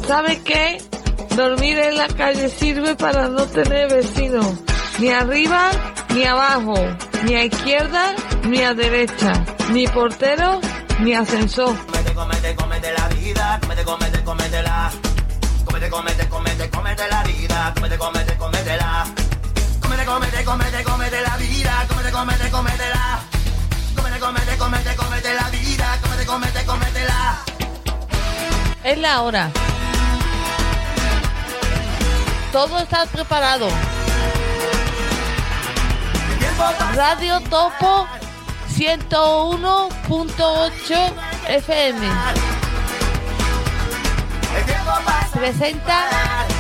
¿Sabe qué? Dormir en la calle sirve para no tener vecinos, ni arriba ni abajo, ni a izquierda ni a derecha, ni portero ni ascensor. Cómete la vida, cómetela. Cómete la vida, cómetela. Cómete la vida, cómetela. Cómete la vida, cómetela. Es la hora. Todo está preparado. Radio Topo 101.8 FM presenta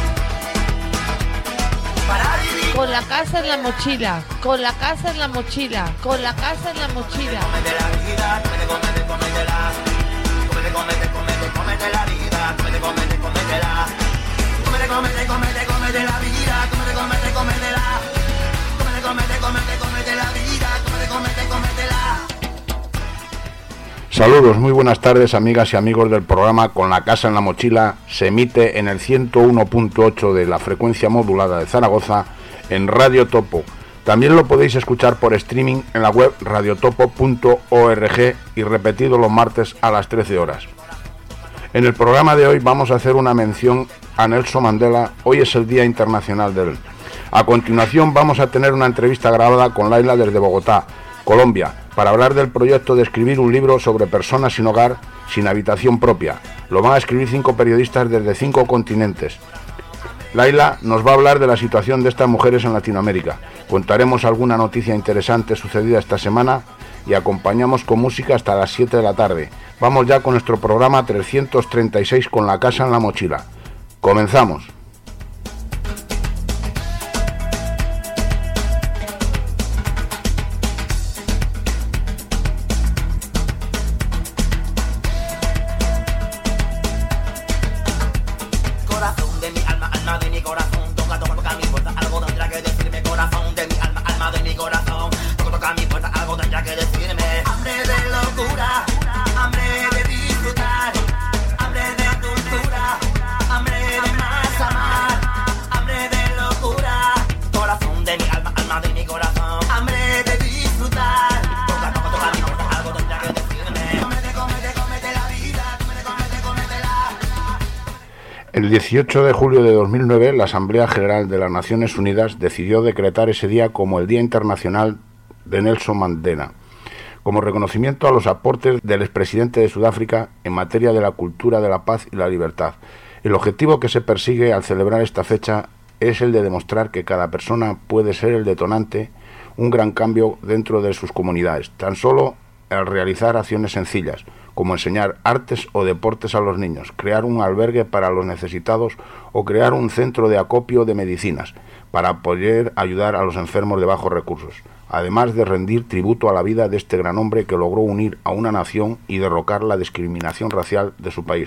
Con la casa en la mochila, con la casa en la mochila, con la casa en la mochila. Cómete la vida, cómetela. Cómete la vida, cómetela. Cómete la vida, cómetela. Cómete la vida, cómetela. Saludos, muy buenas tardes, amigas y amigos del programa Con la casa en la mochila. Se emite en el 101.8 de la frecuencia modulada de Zaragoza en Radio Topo. También lo podéis escuchar por streaming en la web radiotopo.org y repetido los martes a las 13 horas. En el programa de hoy vamos a hacer una mención a Nelson Mandela. Hoy es el Día Internacional de él. A continuación vamos a tener una entrevista grabada con Laila desde Bogotá, Colombia, para hablar del proyecto de escribir un libro sobre personas sin hogar, sin habitación propia. Lo van a escribir 5 periodistas desde 5 continentes. Laila nos va a hablar de la situación de estas mujeres en Latinoamérica. Contaremos alguna noticia interesante sucedida esta semana y acompañamos con música hasta las 7 de la tarde. Vamos ya con nuestro programa 336 Con la casa en la mochila. Comenzamos. El 18 de julio de 2009, la Asamblea General de las Naciones Unidas decidió decretar ese día como el Día Internacional de Nelson Mandela, como reconocimiento a los aportes del expresidente de Sudáfrica en materia de la cultura de la paz y la libertad. El objetivo que se persigue al celebrar esta fecha es el de demostrar que cada persona puede ser el detonante, un gran cambio dentro de sus comunidades, tan solo al realizar acciones sencillas, como enseñar artes o deportes a los niños, crear un albergue para los necesitados o crear un centro de acopio de medicinas para poder ayudar a los enfermos de bajos recursos, además de rendir tributo a la vida de este gran hombre que logró unir a una nación y derrocar la discriminación racial de su país.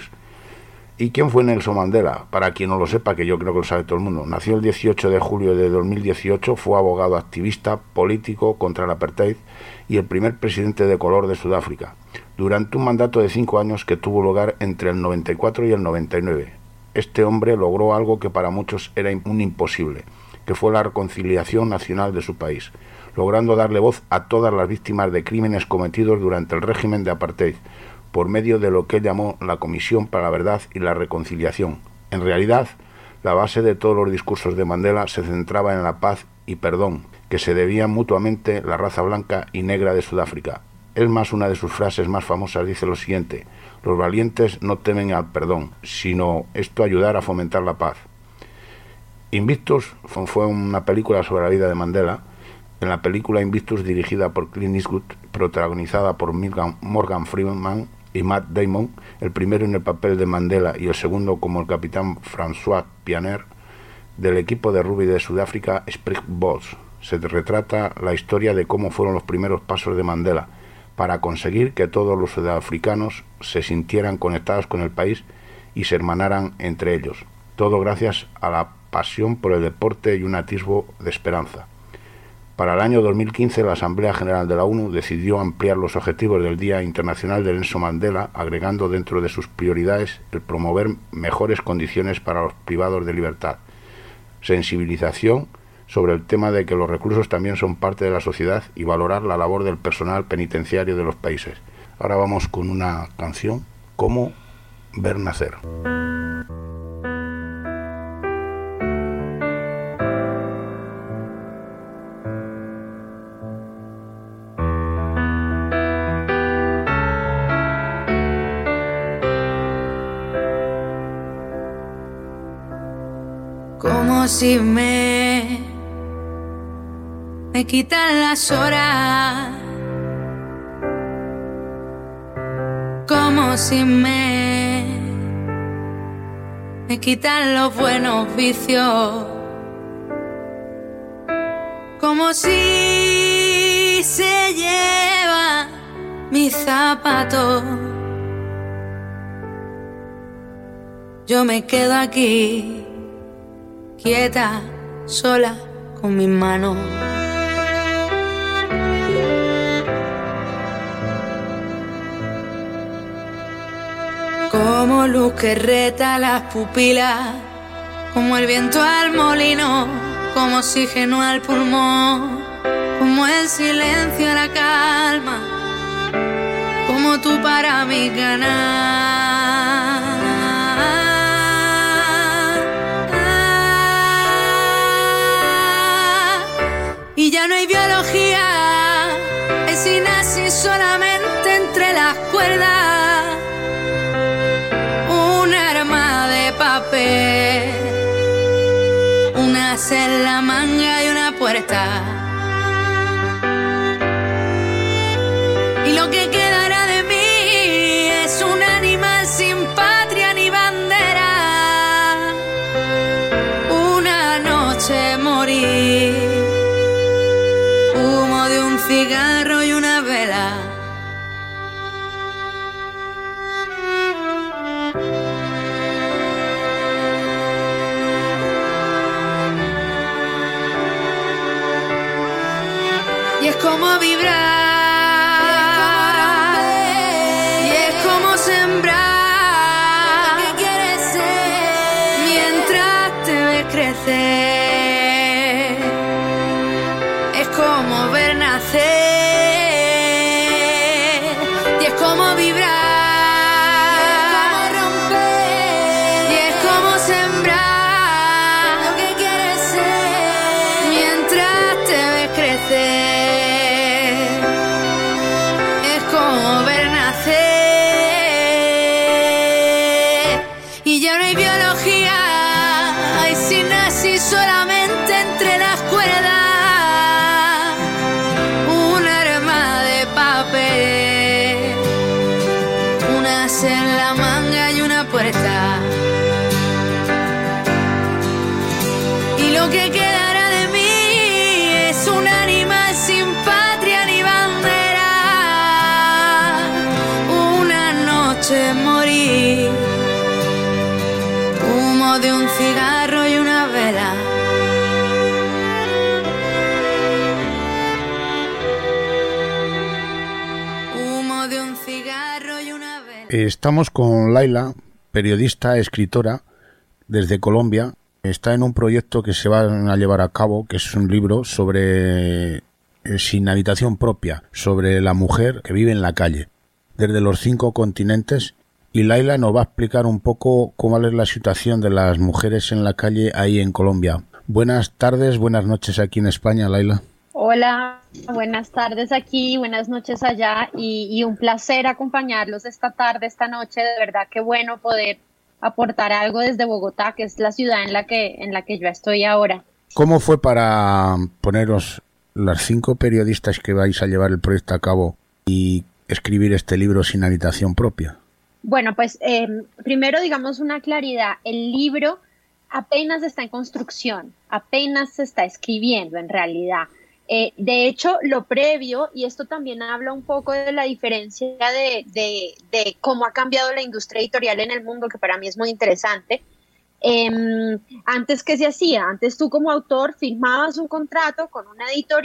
¿Y quién fue Nelson Mandela? Para quien no lo sepa, que yo creo que lo sabe todo el mundo. Nació el 18 de julio de 2018, fue abogado activista, político contra el apartheid y el primer presidente de color de Sudáfrica, durante un mandato de 5 años que tuvo lugar entre el 94 y el 99. Este hombre logró algo que para muchos era un imposible, que fue la reconciliación nacional de su país, logrando darle voz a todas las víctimas de crímenes cometidos durante el régimen de apartheid, por medio de lo que él llamó la Comisión para la Verdad y la Reconciliación. En realidad, la base de todos los discursos de Mandela se centraba en la paz y perdón, que se debían mutuamente la raza blanca y negra de Sudáfrica. Es más, una de sus frases más famosas dice lo siguiente: los valientes no temen al perdón, sino esto ayudar a fomentar la paz. Invictus fue una película sobre la vida de Mandela. En la película Invictus, dirigida por Clint Eastwood, protagonizada por Morgan Freeman y Matt Damon, el primero en el papel de Mandela y el segundo como el capitán François Pienaar, del equipo de rugby de Sudáfrica Springboks. Se retrata la historia de cómo fueron los primeros pasos de Mandela para conseguir que todos los sudafricanos se sintieran conectados con el país y se hermanaran entre ellos. Todo gracias a la pasión por el deporte y un atisbo de esperanza. Para el año 2015, la Asamblea General de la ONU decidió ampliar los objetivos del Día Internacional de Nelson Mandela, agregando dentro de sus prioridades el promover mejores condiciones para los privados de libertad, sensibilización sobre el tema de que los reclusos también son parte de la sociedad y valorar la labor del personal penitenciario de los países. Ahora vamos con una canción, Cómo ver nacer. Como si me quitan las horas, como si me quitan los buenos vicios, como si se lleva mis zapatos. Yo me quedo aquí quieta, sola, con mis manos. Como luz que reta las pupilas, como el viento al molino, como oxígeno al pulmón, como el silencio a la calma, como tú para mi ganar. Y ya no hay biología, es sinapsis solamente entre las cuerdas. Un arma de papel, una en la manga y una puerta. Y lo que quedará de mí es un animal sin patria ni bandera. Una noche morir, humo de un cigarro y una vela. Y es como vibrar, y es como sembrar lo que quieres ser mientras te ves crecer. Es como ver nacer, y es como vibrar, y es como romper, y es como sembrar lo que quieres ser mientras te ves crecer. Es como ver nacer, y ya no hay biología, hay sinapsis solamente entre las cuerdas. En la manga y una puerta. Y lo que quedará de mí es un animal sin patria ni bandera. Una noche morir, humo de un cigarro y una vela. Humo de un cigarro y una vela. Estamos con Laila, periodista, escritora, desde Colombia. Está en un proyecto que se va a llevar a cabo, que es un libro sobre sin habitación propia, sobre la mujer que vive en la calle, desde los 5 continentes. Y Laila nos va a explicar un poco cómo es la situación de las mujeres en la calle ahí en Colombia. Buenas tardes, buenas noches aquí en España, Laila. Hola, buenas tardes aquí, buenas noches allá y un placer acompañarlos esta tarde, esta noche. De verdad que bueno poder aportar algo desde Bogotá, que es la ciudad en la que yo estoy ahora. ¿Cómo fue para poneros las 5 periodistas que vais a llevar el proyecto a cabo y escribir este libro sin habitación propia? Bueno, pues primero digamos una claridad, el libro apenas está en construcción, apenas se está escribiendo en realidad. De hecho, lo previo, y esto también habla un poco de la diferencia de cómo ha cambiado la industria editorial en el mundo, que para mí es muy interesante. Antes, ¿qué se hacía? Antes tú como autor firmabas un contrato con una editorial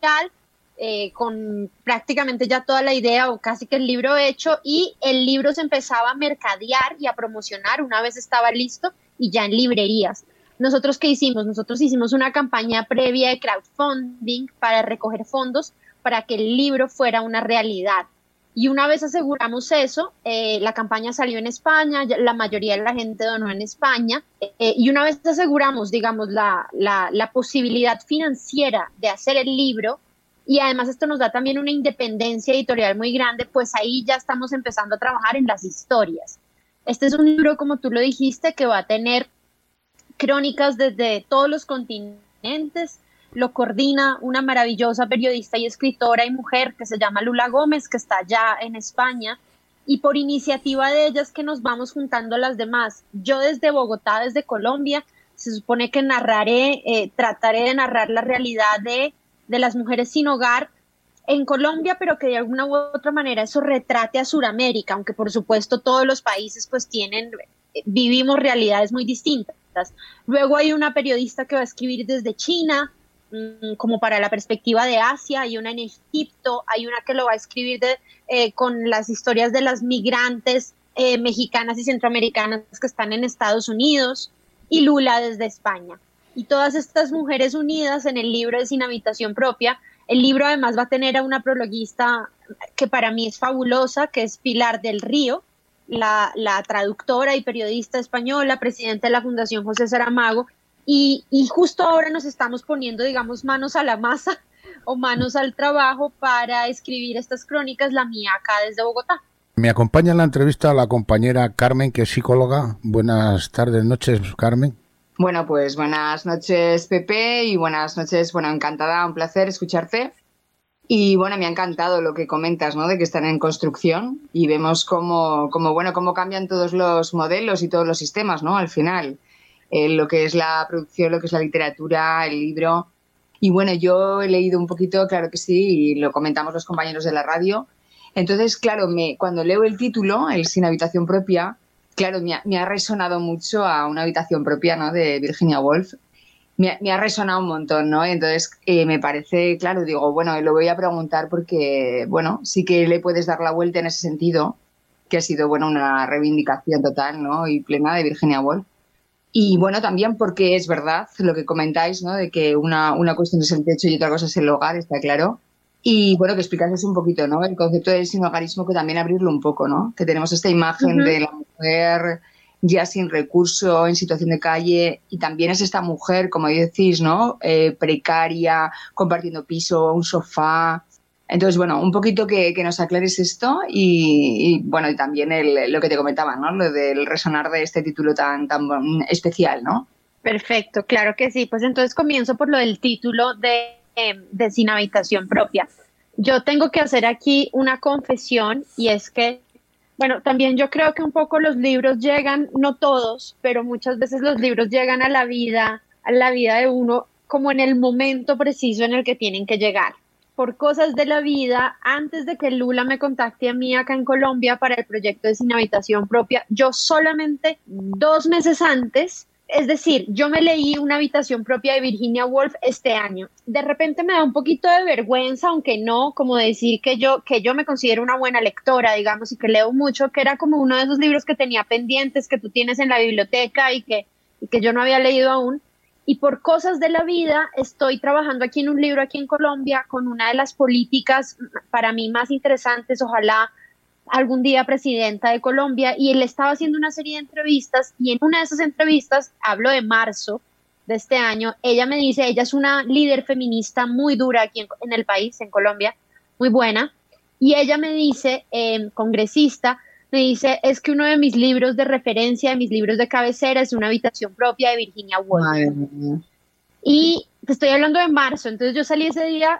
con prácticamente ya toda la idea o casi que el libro hecho, y el libro se empezaba a mercadear y a promocionar una vez estaba listo y ya en librerías. ¿Nosotros qué hicimos? Nosotros hicimos una campaña previa de crowdfunding para recoger fondos para que el libro fuera una realidad. Y una vez aseguramos eso, la campaña salió en España, la mayoría de la gente donó en España, y una vez aseguramos, digamos, la posibilidad financiera de hacer el libro, y además esto nos da también una independencia editorial muy grande, pues ahí ya estamos empezando a trabajar en las historias. Este es un libro, como tú lo dijiste, que va a tener crónicas desde todos los continentes. Lo coordina una maravillosa periodista y escritora y mujer que se llama Lula Gómez, que está allá en España, y por iniciativa de ellas que nos vamos juntando las demás. Yo desde Bogotá, desde Colombia, se supone que trataré de narrar la realidad de las mujeres sin hogar en Colombia, pero que de alguna u otra manera eso retrate a Sudamérica, aunque por supuesto todos los países pues vivimos realidades muy distintas. Luego hay una periodista que va a escribir desde China, como para la perspectiva de Asia, hay una en Egipto, hay una que lo va a escribir con las historias de las migrantes mexicanas y centroamericanas que están en Estados Unidos, y Lula desde España. Y todas estas mujeres unidas en el libro de Sin Habitación Propia. El libro además va a tener a una prologuista que para mí es fabulosa, que es Pilar del Río, la traductora y periodista española, presidenta de la Fundación José Saramago, y justo ahora nos estamos poniendo, digamos, manos a la masa o manos al trabajo para escribir estas crónicas, la mía acá desde Bogotá. Me acompaña en la entrevista la compañera Carmen, que es psicóloga. Buenas tardes, noches, Carmen. Bueno, pues buenas noches, Pepe, y buenas noches, encantada, un placer escucharte. Y bueno, me ha encantado lo que comentas, ¿no? De que están en construcción y vemos cómo cambian todos los modelos y todos los sistemas, ¿no? Al final, lo que es la producción, lo que es la literatura, el libro. Y bueno, yo he leído un poquito, claro que sí, y lo comentamos los compañeros de la radio. Entonces, claro, cuando leo el título, el Sin Habitación Propia, claro, me ha resonado mucho a Una Habitación Propia, ¿no? De Virginia Woolf. Me ha resonado un montón, ¿no? Entonces, me parece, claro, digo, bueno, lo voy a preguntar porque, bueno, sí que le puedes dar la vuelta en ese sentido, que ha sido, bueno, una reivindicación total, ¿no? Y plena de Virginia Woolf. Y, bueno, también porque es verdad lo que comentáis, ¿no? De que una cuestión es el techo y otra cosa es el hogar, está claro. Y, bueno, que explicases un poquito, ¿no? El concepto del sinhogarismo, que también abrirlo un poco, ¿no? Que tenemos esta imagen de la mujer ya sin recurso, en situación de calle, y también es esta mujer, como decís, ¿no? Precaria, compartiendo piso, un sofá. Entonces, bueno, un poquito que nos aclares esto y bueno, y también lo que te comentaba, ¿no? Lo del resonar de este título tan especial, ¿no? Perfecto, claro que sí. Pues entonces comienzo por lo del título de Sin Habitación Propia. Yo tengo que hacer aquí una confesión, y es que, bueno, también yo creo que un poco los libros llegan, no todos, pero muchas veces los libros llegan a la vida de uno como en el momento preciso en el que tienen que llegar. Por cosas de la vida, antes de que Lula me contacte a mí acá en Colombia para el proyecto de Sin Habitación Propia, yo solamente 2 meses antes, es decir, yo me leí Una Habitación Propia de Virginia Woolf este año. De repente me da un poquito de vergüenza, aunque no, como decir que yo me considero una buena lectora, digamos, y que leo mucho, que era como uno de esos libros que tenía pendientes, que tú tienes en la biblioteca y que yo no había leído aún. Y por cosas de la vida estoy trabajando aquí en un libro aquí en Colombia con una de las políticas para mí más interesantes, ojalá algún día presidenta de Colombia, y él estaba haciendo una serie de entrevistas, y en una de esas entrevistas, hablo de marzo de este año, ella me dice, ella es una líder feminista muy dura aquí en el país, en Colombia, muy buena, y ella me dice, congresista, me dice, es que uno de mis libros de referencia, de mis libros de cabecera, es Una Habitación Propia de Virginia Woolf. Y te estoy hablando de marzo, entonces yo salí ese día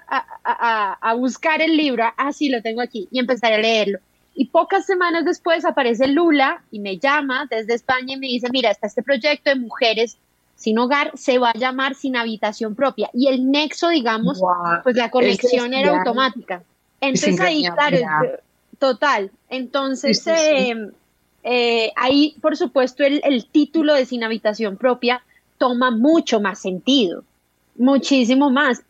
a buscar el libro, sí, lo tengo aquí, y empezaré a leerlo. Y pocas semanas después aparece Lula y me llama desde España y me dice, mira, está este proyecto de mujeres sin hogar, se va a llamar Sin Habitación Propia. Y el nexo, digamos, pues la conexión era automática. Entonces ahí, claro, total. Entonces, ahí, por supuesto, el título de Sin Habitación Propia toma mucho más sentido. Muchísimo más.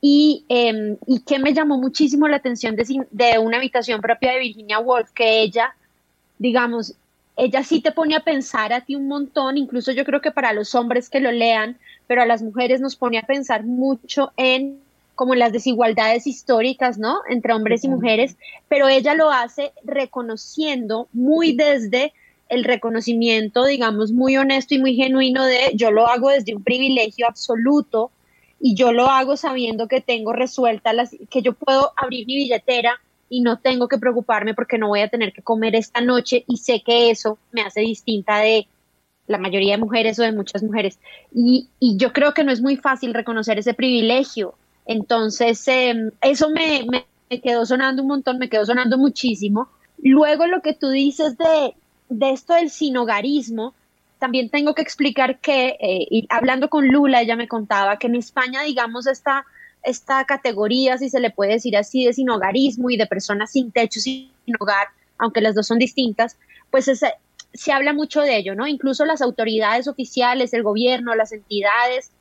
Y que me llamó muchísimo la atención de una habitación propia de Virginia Woolf, que ella, digamos, ella sí te pone a pensar a ti un montón, incluso yo creo que para los hombres que lo lean, pero a las mujeres nos pone a pensar mucho en como las desigualdades históricas, ¿no? Entre hombres y mujeres, pero ella lo hace reconociendo muy desde el reconocimiento, digamos, muy honesto y muy genuino de yo lo hago desde un privilegio absoluto y yo lo hago sabiendo que tengo resueltas que yo puedo abrir mi billetera y no tengo que preocuparme porque no voy a tener que comer esta noche y sé que eso me hace distinta de la mayoría de mujeres o de muchas mujeres. Y yo creo que no es muy fácil reconocer ese privilegio. Entonces, eso me quedó sonando un montón, me quedó sonando muchísimo. Luego lo que tú dices de esto del sinhogarismo, también tengo que explicar que, y hablando con Lula, ella me contaba que en España, digamos, esta categoría, si se le puede decir así, de sinhogarismo y de personas sin techo, sin hogar, aunque las dos son distintas, pues se habla mucho de ello, ¿no? Incluso las autoridades oficiales, el gobierno, las entidades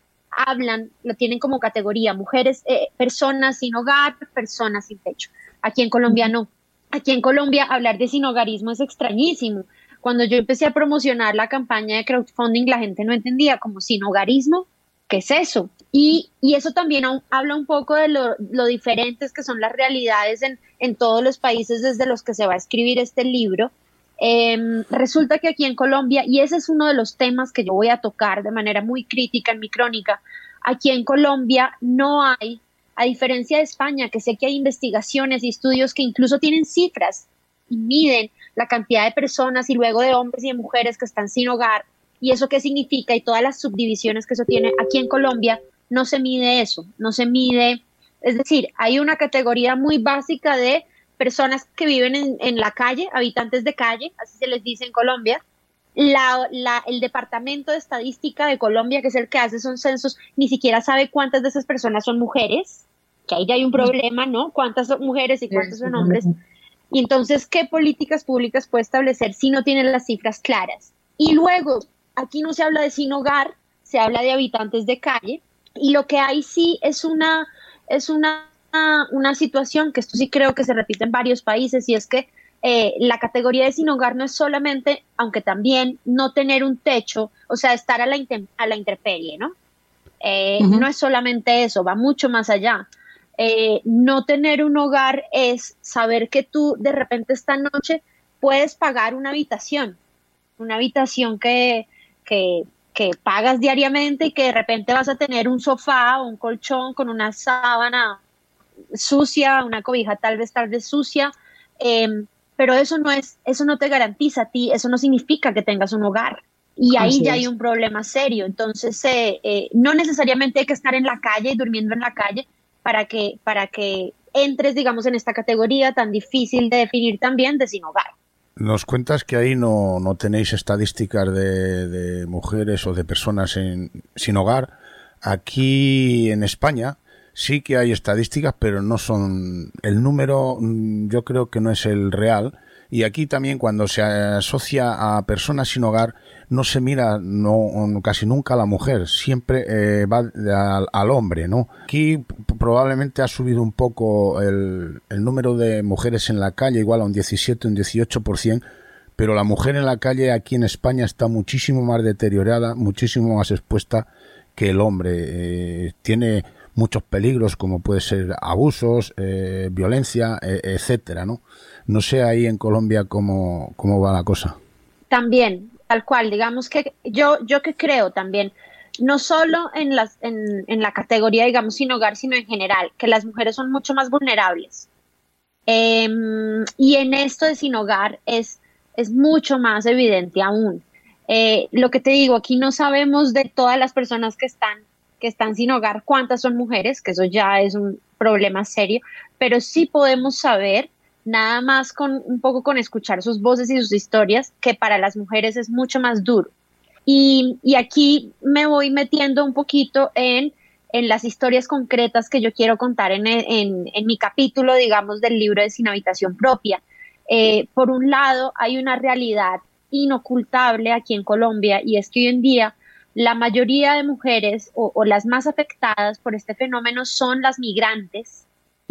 lo tienen como categoría, mujeres, personas sin hogar, personas sin techo. Aquí en Colombia no. Aquí en Colombia hablar de sinhogarismo es extrañísimo. Cuando yo empecé a promocionar la campaña de crowdfunding, la gente no entendía como sinhogarismo, ¿qué es eso? Y eso también habla un poco de lo diferentes que son las realidades en todos los países desde los que se va a escribir este libro. Resulta que aquí en Colombia, y ese es uno de los temas que yo voy a tocar de manera muy crítica en mi crónica, aquí en Colombia no hay, a diferencia de España, que sé que hay investigaciones y estudios que incluso tienen cifras y miden la cantidad de personas y luego de hombres y de mujeres que están sin hogar y eso qué significa y todas las subdivisiones que eso tiene. Aquí en Colombia no se mide eso, no se mide, es decir, hay una categoría muy básica de personas que viven en la calle, habitantes de calle, así se les dice en Colombia. El Departamento de Estadística de Colombia, que es el que hace esos censos, ni siquiera sabe cuántas de esas personas son mujeres, que ahí ya hay un problema, ¿no? ¿Cuántas son mujeres y cuántos son hombres? Y entonces, ¿qué políticas públicas puede establecer si no tienen las cifras claras? Y luego, aquí no se habla de sin hogar, se habla de habitantes de calle, y lo que hay sí es una situación que esto sí creo que se repite en varios países y es que la categoría de sin hogar no es solamente, aunque también no tener un techo, o sea, estar a la intemperie, ¿no? No es solamente eso, va mucho más allá. No tener un hogar es saber que tú de repente esta noche puedes pagar una habitación que pagas diariamente y que de repente vas a tener un sofá o un colchón con una sábana sucia, una cobija tal vez sucia, pero eso no te garantiza a ti, eso no significa que tengas un hogar. Y ahí ya hay un problema serio. Entonces, no necesariamente hay que estar en la calle, durmiendo en la calle, para que entres, digamos, en esta categoría tan difícil de definir también de sin hogar. Nos cuentas que ahí no tenéis estadísticas de mujeres o de personas sin hogar. Aquí en España sí que hay estadísticas, pero no son el número, yo creo que no es el real. Y aquí también cuando se asocia a personas sin hogar no se mira casi nunca a la mujer, siempre va al hombre, ¿no? Aquí probablemente ha subido un poco el número de mujeres en la calle, igual a un 17, un 18%, pero la mujer en la calle aquí en España está muchísimo más deteriorada, muchísimo más expuesta que el hombre. Tiene muchos peligros como puede ser abusos, violencia, etcétera, ¿no? No sé ahí en Colombia cómo va la cosa. También, tal cual, digamos que yo que creo también, no solo en la categoría, digamos, sin hogar, sino en general, que las mujeres son mucho más vulnerables. Y en esto de sin hogar es mucho más evidente aún. Lo que te digo, aquí no sabemos de todas las personas que están sin hogar cuántas son mujeres, que eso ya es un problema serio, pero sí podemos saber nada más un poco con escuchar sus voces y sus historias, que para las mujeres es mucho más duro. Y aquí me voy metiendo un poquito en las historias concretas que yo quiero contar en mi capítulo, digamos, del libro de Sin Habitación Propia. Por un lado, hay una realidad inocultable aquí en Colombia, y es que hoy en día la mayoría de mujeres o las más afectadas por este fenómeno son las migrantes.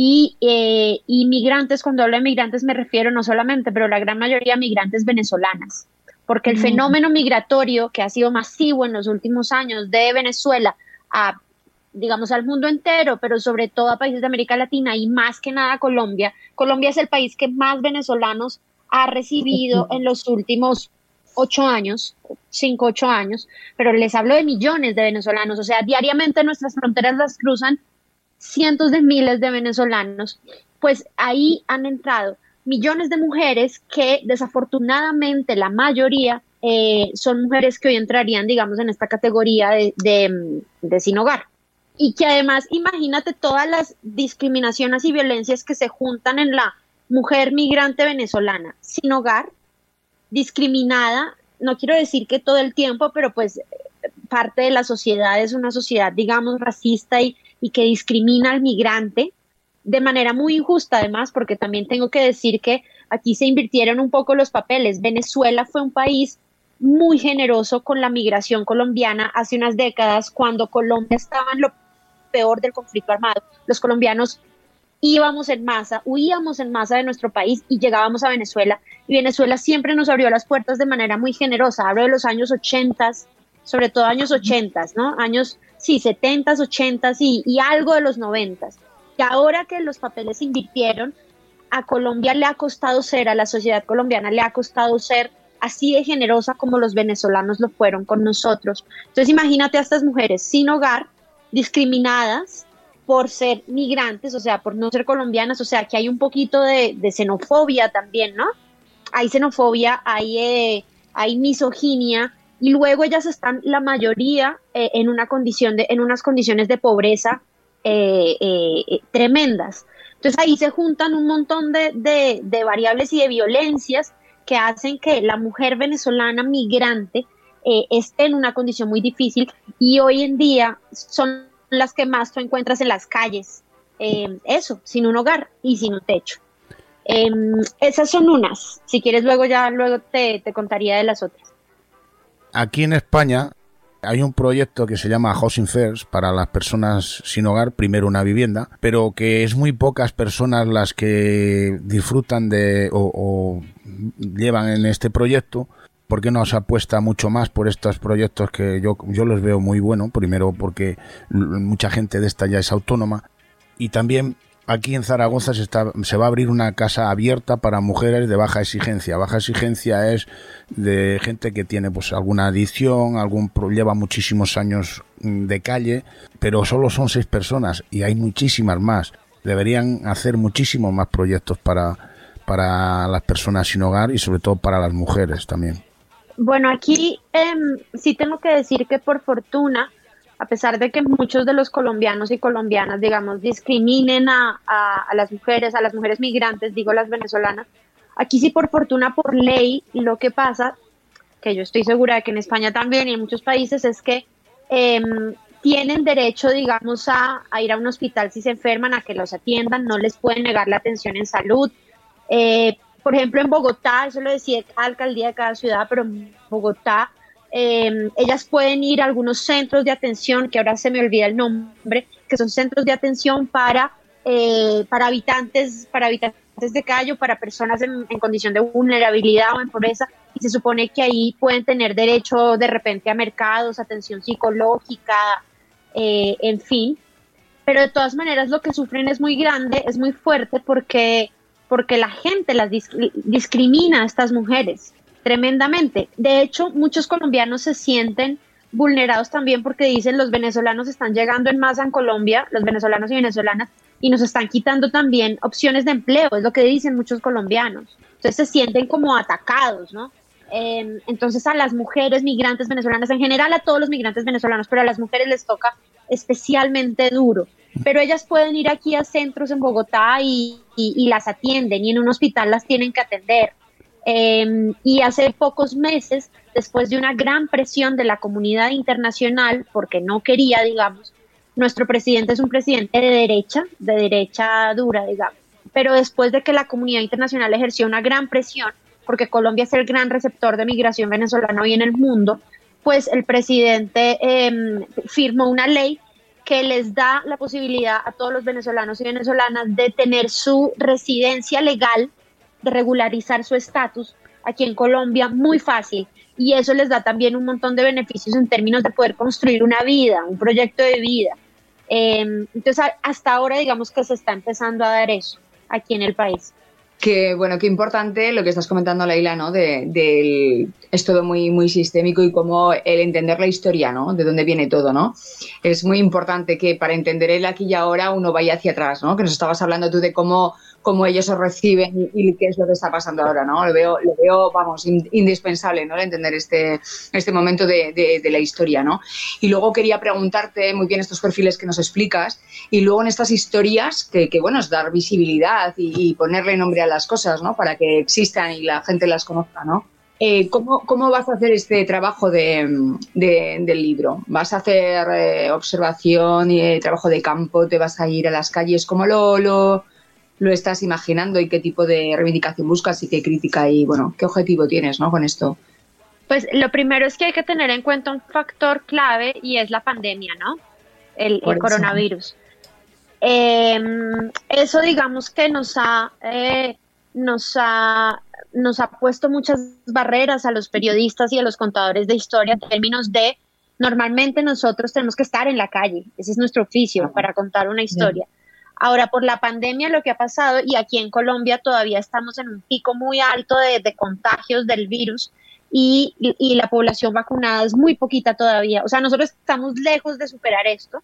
Y migrantes, cuando hablo de migrantes me refiero no solamente, pero la gran mayoría migrantes venezolanas, porque el fenómeno migratorio que ha sido masivo en los últimos años de Venezuela a, digamos, al mundo entero, pero sobre todo a países de América Latina y más que nada a Colombia. Colombia es el país que más venezolanos ha recibido en los últimos 8 años, 5, 8 años, pero les hablo de millones de venezolanos, o sea, diariamente nuestras fronteras las cruzan cientos de miles de venezolanos. Pues ahí han entrado millones de mujeres que desafortunadamente la mayoría son mujeres que hoy entrarían, digamos, en esta categoría de sin hogar. Y que además, imagínate todas las discriminaciones y violencias que se juntan en la mujer migrante venezolana sin hogar, discriminada, no quiero decir que todo el tiempo, pero pues parte de la sociedad es una sociedad, digamos, racista y que discrimina al migrante de manera muy injusta, además, porque también tengo que decir que aquí se invirtieron un poco los papeles. Venezuela fue un país muy generoso con la migración colombiana hace unas décadas, cuando Colombia estaba en lo peor del conflicto armado. Los colombianos íbamos en masa, huíamos en masa de nuestro país y llegábamos a Venezuela, y Venezuela siempre nos abrió las puertas de manera muy generosa. Hablo de los años 80, sobre todo años 80, ¿no? Años, sí, 70, 80 y algo de los 90. Y ahora que los papeles se invirtieron, a Colombia le ha costado ser, a la sociedad colombiana le ha costado ser así de generosa como los venezolanos lo fueron con nosotros. Entonces imagínate a estas mujeres sin hogar, discriminadas por ser migrantes, o sea, por no ser colombianas, o sea, que hay un poquito de xenofobia también, ¿no? Hay xenofobia, hay misoginia, y luego ellas están, la mayoría, en unas condiciones de pobreza tremendas. Entonces ahí se juntan un montón de variables y de violencias que hacen que la mujer venezolana migrante esté en una condición muy difícil, y hoy en día son las que más tú encuentras en las calles, sin un hogar y sin un techo. Esas son unas. Si quieres luego te contaría de las otras. Aquí en España hay un proyecto que se llama Housing First para las personas sin hogar, primero una vivienda, pero que es muy pocas personas las que disfrutan de o llevan en este proyecto, porque no se apuesta mucho más por estos proyectos que yo los veo muy buenos. Primero porque mucha gente de esta ya es autónoma, y también aquí en Zaragoza se va a abrir una casa abierta para mujeres de baja exigencia. Baja exigencia es de gente que tiene pues alguna adicción, lleva muchísimos años de calle, pero solo son 6 personas y hay muchísimas más. Deberían hacer muchísimos más proyectos para las personas sin hogar y sobre todo para las mujeres también. Bueno, aquí sí tengo que decir que por fortuna, a pesar de que muchos de los colombianos y colombianas, digamos, discriminen a las mujeres migrantes, digo las venezolanas, aquí sí por fortuna, por ley, lo que pasa, que yo estoy segura de que en España también y en muchos países, es que tienen derecho, digamos, a ir a un hospital si se enferman, a que los atiendan, no les pueden negar la atención en salud. Por ejemplo, en Bogotá, eso lo decía la alcaldía de cada ciudad, pero en Bogotá, ellas pueden ir a algunos centros de atención, que ahora se me olvida el nombre, que son centros de atención para habitantes de calle, para personas en condición de vulnerabilidad o en pobreza, y se supone que ahí pueden tener derecho de repente a mercados, atención psicológica, en fin. Pero de todas maneras lo que sufren es muy grande, es muy fuerte, porque la gente las discrimina a estas mujeres tremendamente. De hecho, muchos colombianos se sienten vulnerados también porque dicen: los venezolanos están llegando en masa en Colombia, los venezolanos y venezolanas, y nos están quitando también opciones de empleo, es lo que dicen muchos colombianos. Entonces se sienten como atacados, ¿no? Entonces a las mujeres migrantes venezolanas, en general a todos los migrantes venezolanos, pero a las mujeres les toca especialmente duro. Pero ellas pueden ir aquí a centros en Bogotá y las atienden, y en un hospital las tienen que atender. Y hace pocos meses, después de una gran presión de la comunidad internacional, porque no quería, digamos, nuestro presidente es un presidente de derecha dura, digamos, pero después de que la comunidad internacional ejerció una gran presión, porque Colombia es el gran receptor de migración venezolana hoy en el mundo, pues el presidente firmó una ley que les da la posibilidad a todos los venezolanos y venezolanas de tener su residencia legal, de regularizar su estatus aquí en Colombia muy fácil, y eso les da también un montón de beneficios en términos de poder construir una vida, un proyecto de vida. Entonces, hasta ahora digamos que se está empezando a dar eso aquí en el país. Que bueno, qué importante lo que estás comentando, Laila, ¿no? Es todo muy, muy sistémico, y cómo el entender la historia, ¿no? De dónde viene todo, ¿no? Es muy importante que para entender el aquí y ahora uno vaya hacia atrás, ¿no? Que nos estabas hablando tú de cómo ellos os reciben y qué es lo que está pasando ahora, ¿no? Lo veo, vamos, indispensable, ¿no? El entender este momento de la historia, ¿no? Y luego quería preguntarte muy bien estos perfiles que nos explicas, y luego en estas historias que bueno, es dar visibilidad y ponerle nombre a las cosas, ¿no? Para que existan y la gente las conozca, ¿no? ¿Cómo vas a hacer este trabajo del libro? ¿Vas a hacer observación y trabajo de campo? ¿Te vas a ir a las calles? ¿Cómo lo estás imaginando y qué tipo de reivindicación buscas y qué crítica y, bueno, qué objetivo tienes, ¿no? Con esto. Pues lo primero es que hay que tener en cuenta un factor clave, y es la pandemia, ¿no? El coronavirus. Eso digamos que nos ha puesto muchas barreras a los periodistas y a los contadores de historia, en términos de, normalmente nosotros tenemos que estar en la calle, ese es nuestro oficio, para contar una historia. Ahora, por la pandemia, lo que ha pasado, y aquí en Colombia todavía estamos en un pico muy alto de contagios del virus, y la población vacunada es muy poquita todavía. O sea, nosotros estamos lejos de superar esto.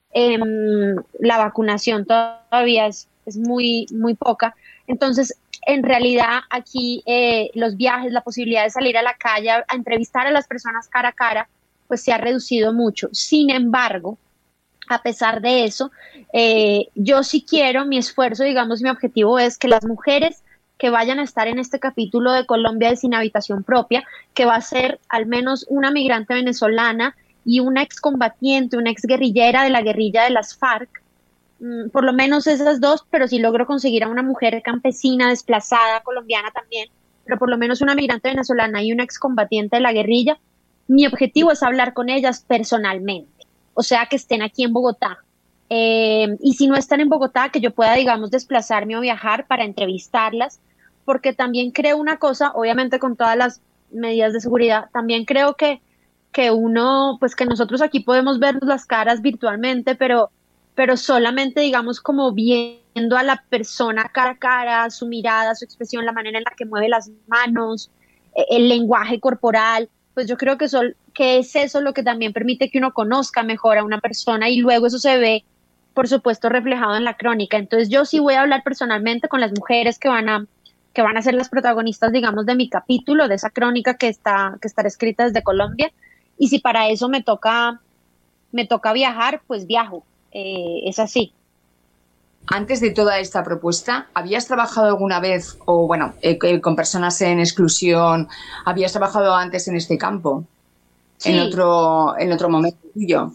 La vacunación todavía es muy, muy poca. Entonces, en realidad, aquí los viajes, la posibilidad de salir a la calle a entrevistar a las personas cara a cara, pues se ha reducido mucho. Sin embargo, a pesar de eso, yo sí quiero, mi esfuerzo, digamos, mi objetivo es que las mujeres que vayan a estar en este capítulo de Colombia de Sin Habitación Propia, que va a ser al menos una migrante venezolana y una excombatiente, una exguerrillera de la guerrilla de las FARC, por lo menos esas dos, pero si logro conseguir a una mujer campesina, desplazada, colombiana también, pero por lo menos una migrante venezolana y una excombatiente de la guerrilla, mi objetivo es hablar con ellas personalmente, o sea, que estén aquí en Bogotá. Y si no están en Bogotá, que yo pueda, digamos, desplazarme o viajar para entrevistarlas, porque también creo una cosa, obviamente con todas las medidas de seguridad, también creo que uno, pues que nosotros aquí podemos vernos las caras virtualmente, pero solamente, digamos, como viendo a la persona cara a cara, su mirada, su expresión, la manera en la que mueve las manos, el lenguaje corporal, pues yo creo que es eso lo que también permite que uno conozca mejor a una persona, y luego eso se ve, por supuesto, reflejado en la crónica. Entonces yo sí voy a hablar personalmente con las mujeres que van a ser las protagonistas, digamos, de mi capítulo, de esa crónica que estará escrita desde Colombia, y si para eso me toca viajar, pues viajo. Es así. Antes de toda esta propuesta, ¿habías trabajado alguna vez, o bueno, con personas en exclusión? ¿Habías trabajado antes en este campo? Sí. En otro momento tuyo.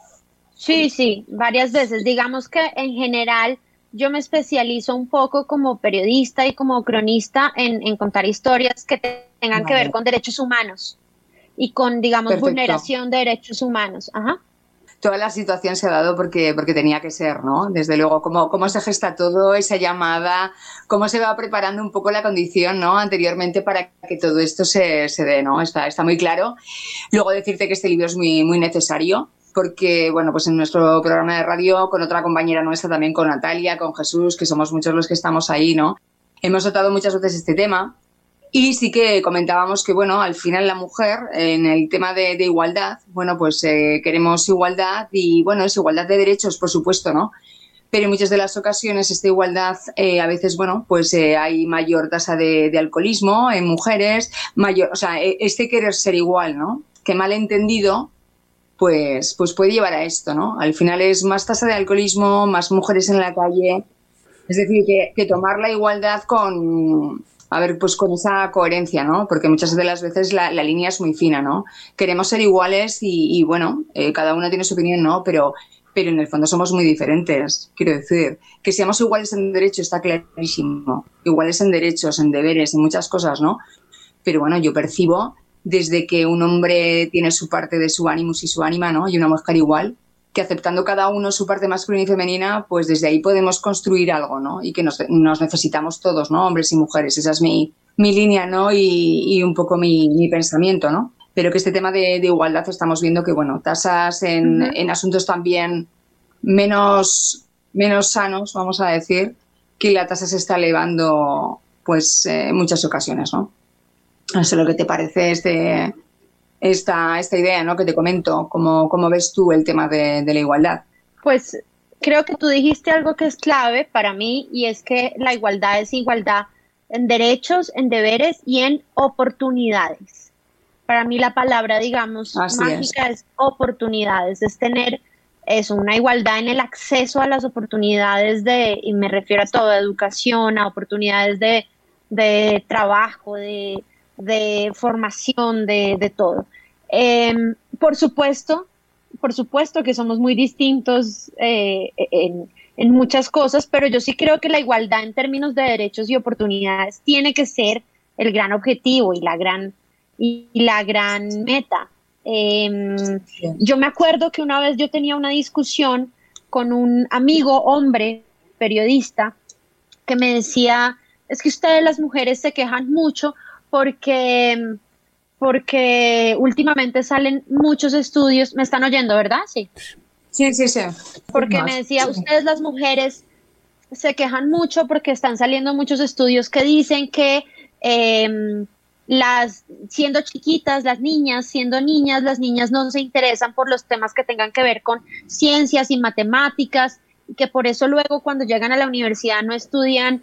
Sí, varias veces. Digamos que en general yo me especializo un poco como periodista y como cronista en contar historias que tengan que ver con derechos humanos y con, digamos, perfecto, vulneración de derechos humanos. Ajá. Toda la situación se ha dado porque tenía que ser, ¿no? Desde luego, cómo se gesta todo, esa llamada, cómo se va preparando un poco la condición, ¿no? Anteriormente, para que todo esto se dé, ¿no? Está muy claro. Luego decirte que este libro es muy, muy necesario, porque, bueno, pues en nuestro programa de radio, con otra compañera nuestra también, con Natalia, con Jesús, que somos muchos los que estamos ahí, ¿no? Hemos tratado muchas veces este tema. Y sí que comentábamos que, bueno, al final la mujer, en el tema de igualdad, bueno, pues queremos igualdad y, bueno, es igualdad de derechos, por supuesto, ¿no? Pero en muchas de las ocasiones esta igualdad, a veces, bueno, pues hay mayor tasa de alcoholismo en mujeres, o sea, este querer ser igual, ¿no? Que mal entendido, pues puede llevar a esto, ¿no? Al final es más tasa de alcoholismo, más mujeres en la calle, es decir, que tomar la igualdad con esa coherencia, ¿no? Porque muchas de las veces la línea es muy fina, ¿no? Queremos ser iguales y bueno, cada uno tiene su opinión, ¿no? Pero en el fondo somos muy diferentes, quiero decir. Que seamos iguales en derechos está clarísimo. Iguales en derechos, en deberes, en muchas cosas, ¿no? Pero bueno, yo percibo desde que un hombre tiene su parte de su ánimos y su ánima, ¿no? Y una mujer igual, que aceptando cada uno su parte masculina y femenina, pues desde ahí podemos construir algo, ¿no? Y que nos necesitamos todos, ¿no? Hombres y mujeres. Esa es mi línea, ¿no? Y un poco mi pensamiento, ¿no? Pero que este tema de igualdad estamos viendo que, bueno, tasas en asuntos también menos sanos, vamos a decir, que la tasa se está elevando, pues, en muchas ocasiones, ¿no? No sé lo que te parece esta idea, ¿no? Que te comento, ¿cómo ves tú el tema de la igualdad? Pues creo que tú dijiste algo que es clave para mí, y es que la igualdad es igualdad en derechos, en deberes y en oportunidades. Para mí la palabra, digamos, Así mágica es oportunidades, es tener una igualdad en el acceso a las oportunidades y me refiero a toda educación, a oportunidades de trabajo, de formación, de todo. Por supuesto que somos muy distintos en muchas cosas, pero yo sí creo que la igualdad en términos de derechos y oportunidades tiene que ser el gran objetivo y la gran meta. Yo me acuerdo que una vez yo tenía una discusión con un amigo hombre periodista que me decía, es que ustedes las mujeres se quejan mucho porque últimamente salen muchos estudios. ¿Me están oyendo, verdad? Sí. Sí. Porque me decía, ustedes las mujeres se quejan mucho porque están saliendo muchos estudios que dicen que siendo chiquitas, las niñas no se interesan por los temas que tengan que ver con ciencias y matemáticas, y que por eso luego cuando llegan a la universidad no estudian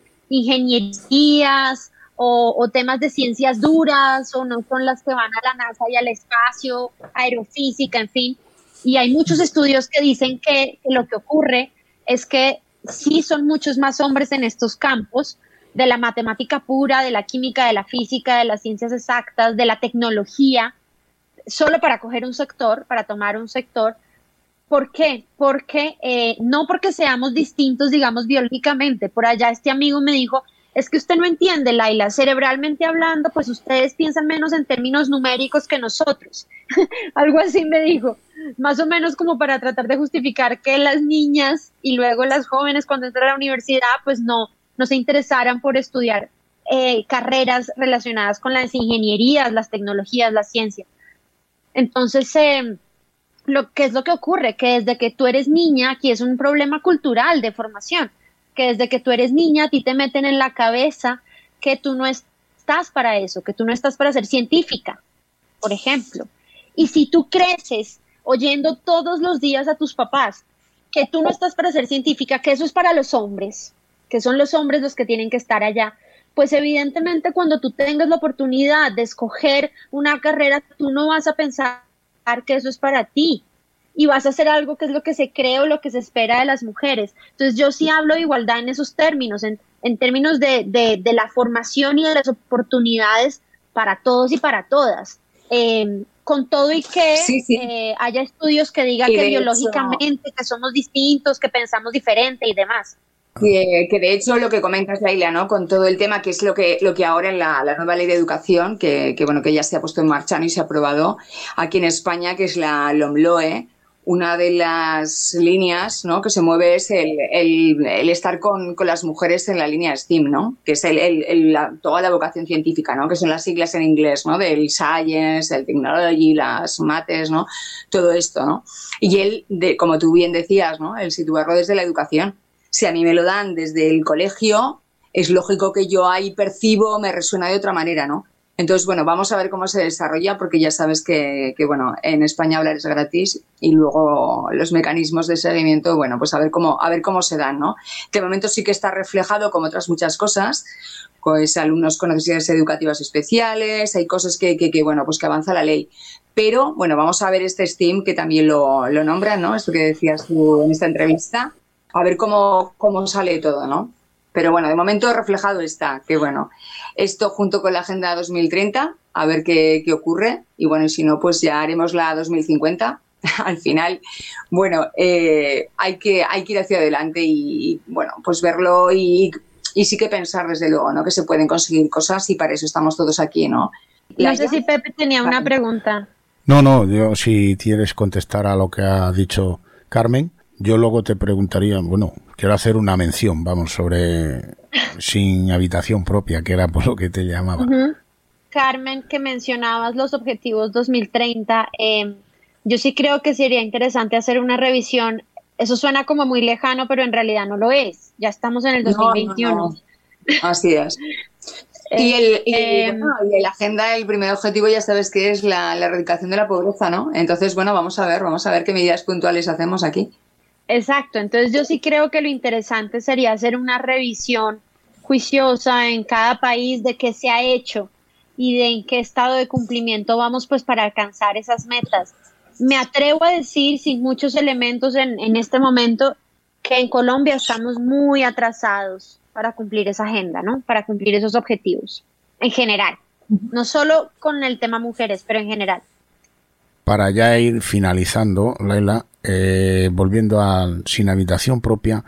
ingenierías o temas de ciencias duras, o no son las que van a la NASA y al espacio, aerofísica, en fin. Y hay muchos estudios que dicen que lo que ocurre es que sí son muchos más hombres en estos campos, de la matemática pura, de la química, de la física, de las ciencias exactas, de la tecnología, solo para coger un sector, para tomar un sector. ¿Por qué? Porque no porque seamos distintos, digamos, biológicamente. Por allá este amigo me dijo, es que usted no entiende, Laila, cerebralmente hablando, pues ustedes piensan menos en términos numéricos que nosotros. Algo así me dijo, más o menos como para tratar de justificar que las niñas y luego las jóvenes cuando entran a la universidad, pues no se interesaran por estudiar carreras relacionadas con las ingenierías, las tecnologías, la ciencia. Entonces, ¿qué es lo que ocurre? Que desde que tú eres niña, aquí es un problema cultural de formación, que desde que tú eres niña a ti te meten en la cabeza que tú no estás para eso, que tú no estás para ser científica, por ejemplo. Y si tú creces oyendo todos los días a tus papás que tú no estás para ser científica, que eso es para los hombres, que son los hombres los que tienen que estar allá, pues evidentemente cuando tú tengas la oportunidad de escoger una carrera, tú no vas a pensar que eso es para ti y vas a hacer algo que es lo que se cree o lo que se espera de las mujeres. Entonces yo sí hablo de igualdad en esos términos, en términos de la formación y de las oportunidades para todos y para todas. Con todo y que haya estudios que digan que biológicamente, que somos distintos, que pensamos diferente y demás. Que de hecho lo que comentas, Laila, ¿no? Con todo el tema que es lo que ahora en la nueva ley de educación, que ya se ha puesto en marcha, ¿no? Y se ha aprobado aquí en España, que es la LOMLOE, una de las líneas, ¿no? Que se mueve es el estar con las mujeres en la línea STEAM, ¿no? Que es toda la vocación científica, ¿no? Que son las siglas en inglés, ¿no? Del Science, el Technology, las mates, ¿no? Todo esto, ¿no? Y como tú bien decías, ¿no? El situarlo desde la educación. Si a mí me lo dan desde el colegio, es lógico que yo ahí percibo, me resuena de otra manera, ¿no? Entonces, bueno, vamos a ver cómo se desarrolla, porque ya sabes que bueno, en España hablar es gratis y luego los mecanismos de seguimiento, bueno, pues a ver cómo se dan, ¿no? De momento sí que está reflejado, como otras muchas cosas, pues alumnos con necesidades educativas especiales, hay cosas que bueno, pues que avanza la ley. Pero, bueno, vamos a ver este STEAM que también lo nombran, ¿no? Esto que decías tú en esta entrevista. A ver cómo sale todo, ¿no? Pero bueno, de momento reflejado está, que bueno, esto junto con la Agenda 2030, a ver qué ocurre, y bueno, y si no, pues ya haremos la 2050. Al final, bueno, hay que ir hacia adelante y bueno, pues verlo y sí que pensar desde luego, ¿no? Que se pueden conseguir cosas y para eso estamos todos aquí, ¿no? No sé si Pepe tenía una pregunta. No, yo si quieres contestar a lo que ha dicho Carmen, yo luego te preguntaría, bueno, quiero hacer una mención, vamos, sobre sin habitación propia, que era por lo que te llamaba. Carmen, que mencionabas los objetivos 2030, yo sí creo que sería interesante hacer una revisión. Eso suena como muy lejano, pero en realidad no lo es. Ya estamos en el 2021. No. Así es. Y la agenda, el primer objetivo ya sabes que es la erradicación de la pobreza, ¿no? Entonces, bueno, vamos a ver qué medidas puntuales hacemos aquí. Exacto, entonces yo sí creo que lo interesante sería hacer una revisión juiciosa en cada país de qué se ha hecho y de en qué estado de cumplimiento vamos pues para alcanzar esas metas. Me atrevo a decir, sin muchos elementos en este momento, que en Colombia estamos muy atrasados para cumplir esa agenda, ¿no? Para cumplir esos objetivos, en general. No solo con el tema mujeres, pero en general. Para ya ir finalizando, Laila, volviendo a Sin Habitación Propia,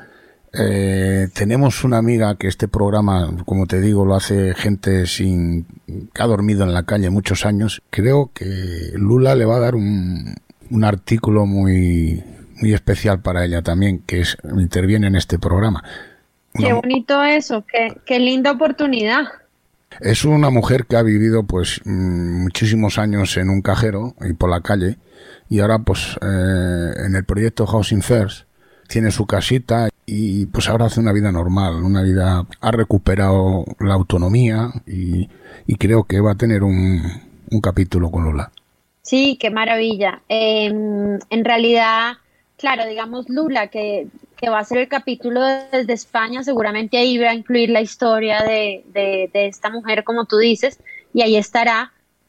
tenemos una amiga que este programa, como te digo, lo hace gente que ha dormido en la calle muchos años. Creo que Lula le va a dar un artículo muy especial para ella también, que interviene en este programa. Qué bonito eso, qué linda oportunidad. Es una mujer que ha vivido pues muchísimos años en un cajero y por la calle, y ahora pues en el proyecto Housing First tiene su casita y pues ahora hace una vida normal, ha recuperado la autonomía y creo que va a tener un capítulo con Lula. Sí, qué maravilla. En realidad, claro, digamos Lula, que va a ser el capítulo desde España, seguramente ahí va a incluir la historia de esta mujer, como tú dices, y ahí estará.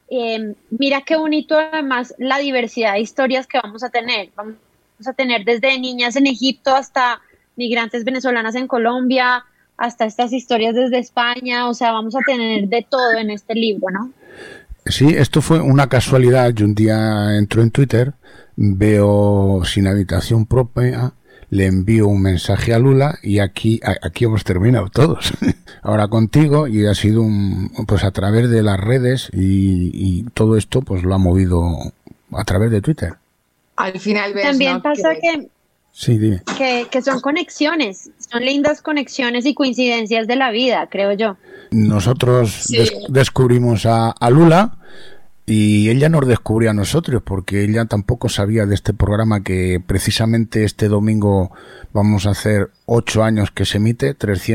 Mira qué bonito además la diversidad de historias que vamos a tener. Vamos a tener desde niñas en Egipto hasta migrantes venezolanas en Colombia, hasta estas historias desde España, o sea, vamos a tener de todo en este libro, ¿no? Sí, esto fue una casualidad. Yo un día entro en Twitter, veo Sin Habitación Propia, le envío un mensaje a Lula y aquí hemos terminado todos. Ahora contigo, y ha sido pues a través de las redes y todo esto pues lo ha movido a través de Twitter. Al final ves, también ¿no? pasa que sí, dime. Que son conexiones, son lindas conexiones y coincidencias de la vida, creo yo. Nosotros descubrimos a Lula y ella nos descubrió a nosotros, porque ella tampoco sabía de este programa, que precisamente este domingo vamos a hacer 8 años que se emite,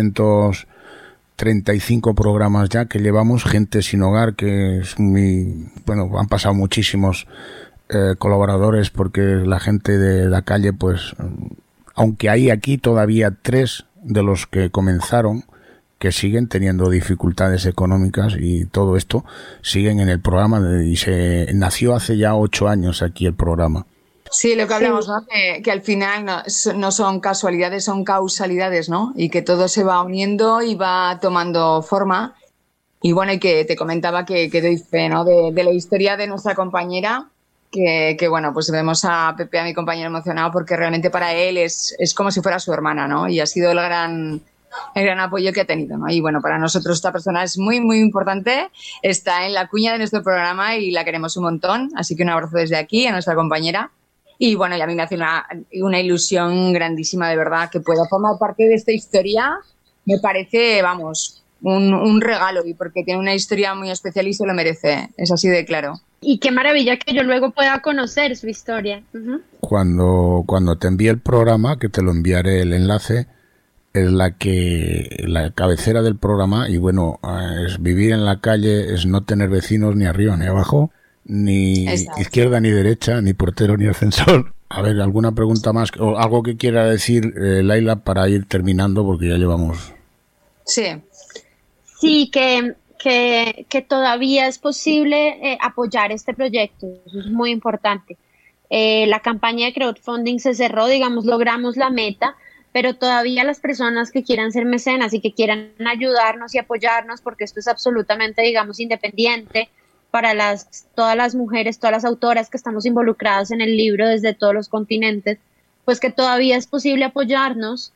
335 programas ya que llevamos, Gente sin Hogar, que es han pasado muchísimos colaboradores, porque la gente de la calle, pues, aunque hay aquí todavía 3 de los que comenzaron, que siguen teniendo dificultades económicas y todo esto, siguen en el programa y se nació hace ya 8 años aquí el programa. Sí, lo que hablamos, ¿no? Que al final no son casualidades, son causalidades, ¿no? Y que todo se va uniendo y va tomando forma. Y bueno, y que te comentaba que doy fe, ¿no? De la historia de nuestra compañera, que bueno, pues vemos a Pepe, a mi compañero, emocionado, porque realmente para él es como si fuera su hermana, ¿no? Y ha sido el gran apoyo que ha tenido, ¿no? Y bueno, para nosotros esta persona es muy, muy importante, está en la cuña de nuestro programa y la queremos un montón, así que un abrazo desde aquí a nuestra compañera. Y bueno, y a mí me hace una ilusión grandísima, de verdad, que pueda formar parte de esta historia. Me parece, vamos, un regalo, y porque tiene una historia muy especial y se lo merece, es así de claro. Y qué maravilla que yo luego pueda conocer su historia. Uh-huh. Cuando te envíe el programa, que te lo enviaré el enlace, es la cabecera del programa, y bueno, es vivir en la calle, es no tener vecinos ni arriba ni abajo, ni izquierda ni derecha, ni portero ni ascensor. A ver, ¿alguna pregunta más o algo que quiera decir, Laila, para ir terminando, porque ya llevamos? Sí, que todavía es posible apoyar este proyecto, eso es muy importante. La campaña de crowdfunding se cerró, digamos, logramos la meta, pero todavía las personas que quieran ser mecenas y que quieran ayudarnos y apoyarnos, porque esto es absolutamente, digamos, independiente para todas las mujeres, todas las autoras que estamos involucradas en el libro desde todos los continentes, pues que todavía es posible apoyarnos.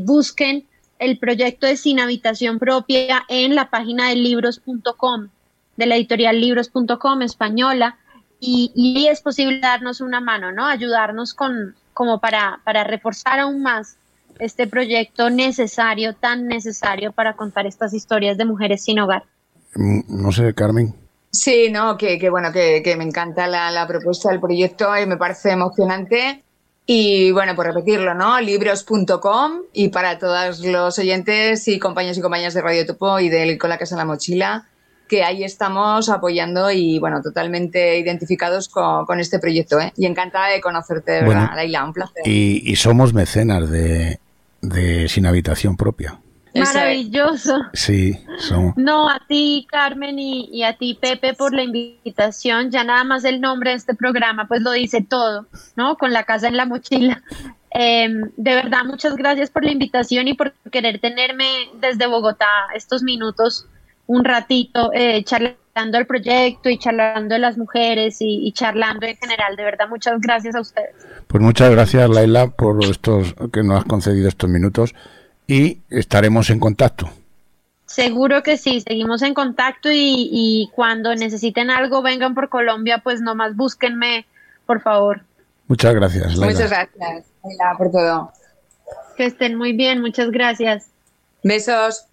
Busquen el proyecto de Sin Habitación Propia en la página de libros.com. de la editorial libros.com española, y es posible darnos una mano, ¿no? Ayudarnos como para reforzar aún más este proyecto necesario, tan necesario para contar estas historias de mujeres sin hogar. No sé, Carmen. Sí, no, que bueno, que me encanta la propuesta del proyecto y me parece emocionante. Y bueno, por repetirlo, ¿no? Libros.com, y para todos los oyentes y compañeras de Radio Topo y del Con la Casa en la Mochila, que ahí estamos apoyando y bueno, totalmente identificados con este proyecto, ¿eh? Y encantada de conocerte, de verdad, Laila, un placer. Y somos mecenas de Sin Habitación Propia. Maravilloso. Sí, somos. No, a ti, Carmen, y a ti, Pepe, por la invitación. Ya nada más el nombre de este programa pues lo dice todo, ¿no? Con la casa en la mochila. De verdad, muchas gracias por la invitación y por querer tenerme desde Bogotá estos minutos, un ratito, charlando el proyecto y charlando de las mujeres y charlando en general. De verdad, muchas gracias a ustedes. Pues muchas gracias, Laila, por estos que nos has concedido estos minutos. Y estaremos en contacto. Seguro que sí, seguimos en contacto y cuando necesiten algo, vengan por Colombia, pues nomás búsquenme, por favor. Muchas gracias, Laila. Muchas gracias, Laila, por todo. Que estén muy bien, muchas gracias. Besos.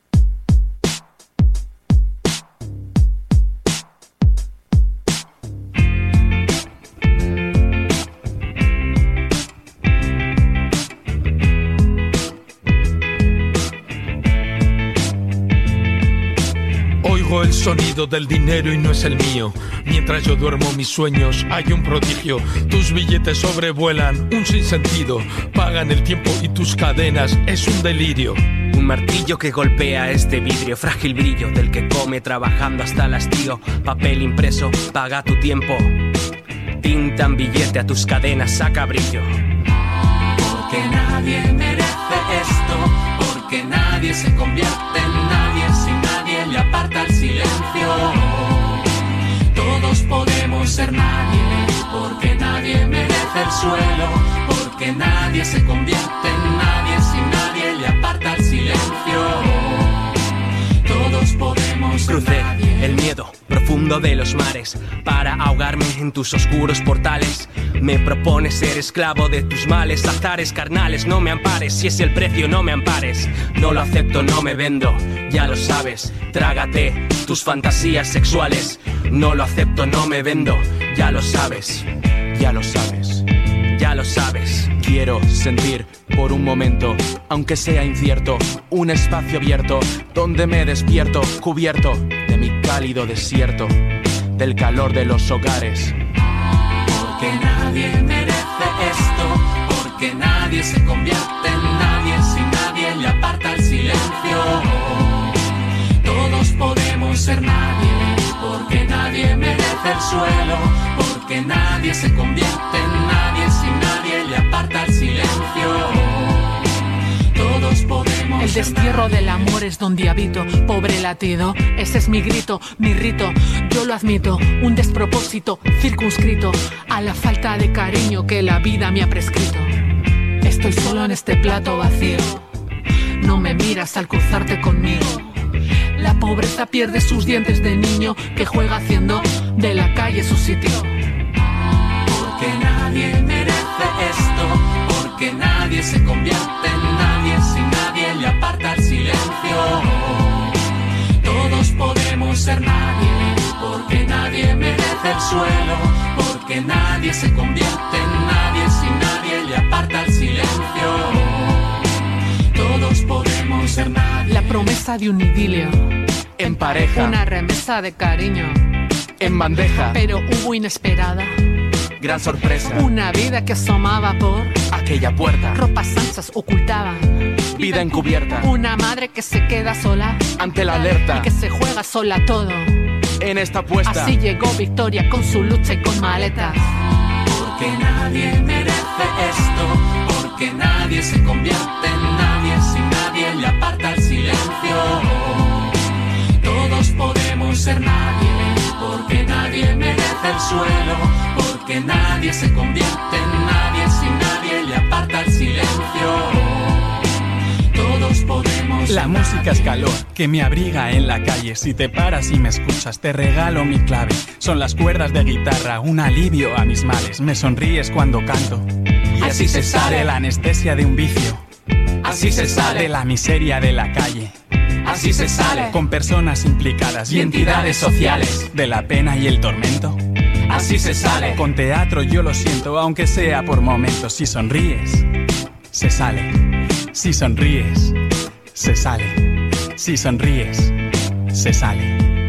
El sonido del dinero y no es el mío. Mientras yo duermo mis sueños hay un prodigio. Tus billetes sobrevuelan un sinsentido. Pagan el tiempo y tus cadenas es un delirio. Un martillo que golpea este vidrio, frágil brillo del que come trabajando hasta el hastío. Papel impreso, paga tu tiempo. Pintan billete a tus cadenas, saca brillo. Porque nadie merece esto, porque nadie se convierte en nadie si nadie le aparta el silencio. Todos podemos ser nadie, porque nadie merece el suelo, porque nadie se convierte en nadie si nadie le aparta el silencio. Todos podemos ser Crucé nadie. el miedo profundo de los mares para ahogarme en tus oscuros portales. Me propones ser esclavo de tus males, azares carnales, no me ampares. Si es el precio, no me ampares. No lo acepto, no me vendo, ya lo sabes. Trágate tus fantasías sexuales. No lo acepto, no me vendo, ya lo sabes. Ya lo sabes, ya lo sabes. Quiero sentir por un momento, aunque sea incierto, un espacio abierto donde me despierto, cubierto de mi cálido desierto, del calor de los hogares. Porque nadie merece esto, porque nadie se convierte en nadie si nadie le aparta el silencio. Todos podemos ser nadie, porque nadie merece el suelo, porque nadie se convierte en nadie si nadie le aparta el silencio. Todos podemos. El destierro del amor es donde habito, pobre latido, ese es mi grito, mi rito, yo lo admito, un despropósito circunscrito a la falta de cariño que la vida me ha prescrito. Estoy solo en este plato vacío, no me miras al cruzarte conmigo. La pobreza pierde sus dientes de niño que juega haciendo de la calle su sitio. Porque nadie merece esto, porque nadie se convierte en nadie si nadie le aparta el silencio. Todos podemos ser nadie, porque nadie merece el suelo, porque nadie se convierte en nadie si nadie le aparta el silencio. Todos podemos ser nadie. La promesa de un idilio, en pareja, una remesa de cariño, en bandeja, pero hubo inesperada, gran sorpresa, una vida que asomaba por aquella puerta, ropas anchas ocultaban, vida encubierta, una madre que se queda sola ante la alerta y que se juega sola todo en esta apuesta. Así llegó Victoria con su lucha y con maletas. Porque nadie merece esto, porque nadie se convierte en nadie si nadie le aparta el silencio. Todos podemos ser nadie, porque nadie merece el suelo, porque nadie se convierte en nadie si nadie le aparta el silencio. Todos podemos. La música es calor que me abriga en la calle. Si te paras y me escuchas, te regalo mi clave. Son las cuerdas de guitarra, un alivio a mis males. Me sonríes cuando canto y así se sale de la anestesia de un vicio. Así se sale de la miseria de la calle. Así se sale con personas implicadas y entidades sociales de la pena y el tormento. Así se sale con teatro, yo lo siento, aunque sea por momentos. Si sonríes, se sale. Si sonríes, se sale. Si sonríes, se sale.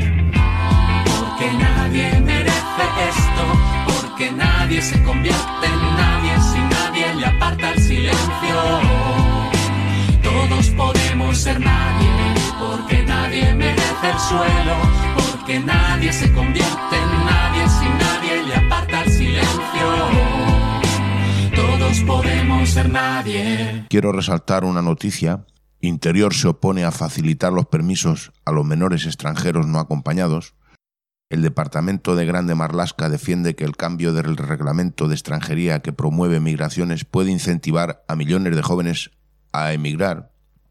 Porque nadie merece esto, porque nadie se convierte en nadie si nadie le aparta el silencio. Todos podemos ser nadie, porque nadie merece el suelo, porque nadie se convierte en nadie si nadie le aparta el silencio. Todos podemos ser nadie. Quiero resaltar una noticia. Interior se opone a facilitar los permisos a los menores extranjeros no acompañados. El Departamento de Grande Marlaska defiende que el cambio del reglamento de extranjería que promueve migraciones puede incentivar a millones de jóvenes a emigrar.